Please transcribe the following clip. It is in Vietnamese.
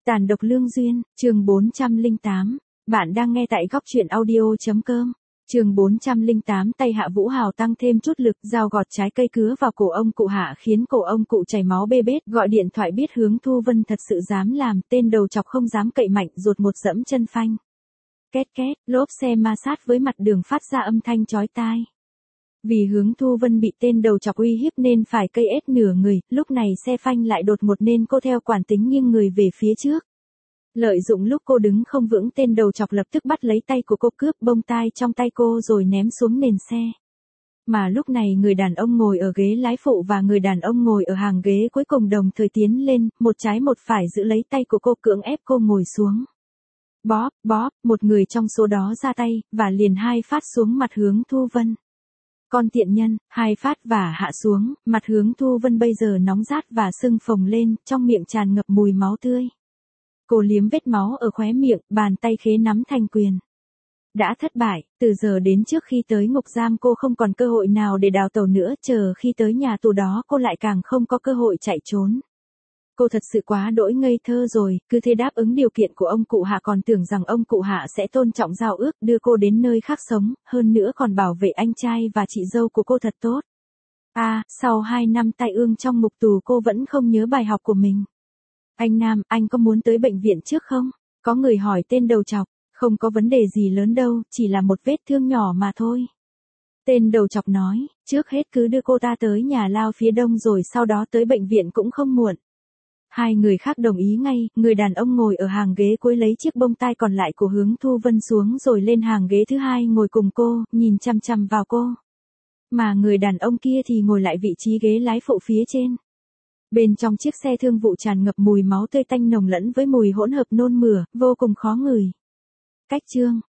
Tàn độc lương duyên, chương 408. Bạn đang nghe tại góc truyện audio.com. Chương 408, tay Hạ Vũ Hào tăng thêm chút lực, dao gọt trái cây cứa vào cổ ông cụ Hạ khiến cổ ông cụ chảy máu bê bết, gọi điện thoại biết Hướng Thu Vân thật sự dám làm, tên đầu chọc không dám cậy mạnh, rụt một dẫm chân phanh. Két két, lốp xe ma sát với mặt đường phát ra âm thanh chói tai. Vì Hướng Thu Vân bị tên đầu chọc uy hiếp nên phải cây ết nửa người, lúc này xe phanh lại đột ngột nên cô theo quản tính nghiêng người về phía trước. Lợi dụng lúc cô đứng không vững, tên đầu chọc lập tức bắt lấy tay của cô, cướp bông tai trong tay cô rồi ném xuống nền xe. Mà lúc này người đàn ông ngồi ở ghế lái phụ và người đàn ông ngồi ở hàng ghế cuối cùng đồng thời tiến lên, một trái một phải giữ lấy tay của cô, cưỡng ép cô ngồi xuống. Bóp, một người trong số đó ra tay, và liền hai phát xuống mặt Hướng Thu Vân. Con tiện nhân, hai phát và hạ xuống, mặt Hướng Thu Vân bây giờ nóng rát và sưng phồng lên, trong miệng tràn ngập mùi máu tươi. Cô liếm vết máu ở khóe miệng, bàn tay khế nắm thành quyền. Đã thất bại, từ giờ đến trước khi tới ngục giam cô không còn cơ hội nào để đào tẩu nữa, chờ khi tới nhà tù đó cô lại càng không có cơ hội chạy trốn. Cô thật sự quá đỗi ngây thơ rồi, cứ thế đáp ứng điều kiện của ông cụ Hạ, còn tưởng rằng ông cụ Hạ sẽ tôn trọng giao ước đưa cô đến nơi khác sống, hơn nữa còn bảo vệ anh trai và chị dâu của cô thật tốt. Sau 2 năm tai ương trong ngục tù cô vẫn không nhớ bài học của mình. Anh Nam, anh có muốn tới bệnh viện trước không? Có người hỏi tên đầu chọc. Không có vấn đề gì lớn đâu, chỉ là một vết thương nhỏ mà thôi. Tên đầu chọc nói, trước hết cứ đưa cô ta tới nhà lao phía đông rồi sau đó tới bệnh viện cũng không muộn. Hai người khác đồng ý ngay, người đàn ông ngồi ở hàng ghế cuối lấy chiếc bông tai còn lại của Hướng Thu Vân xuống rồi lên hàng ghế thứ hai ngồi cùng cô, nhìn chằm chằm vào cô. Mà người đàn ông kia thì ngồi lại vị trí ghế lái phụ phía trên. Bên trong chiếc xe thương vụ tràn ngập mùi máu tươi tanh nồng lẫn với mùi hỗn hợp nôn mửa, vô cùng khó ngửi. Cách chương,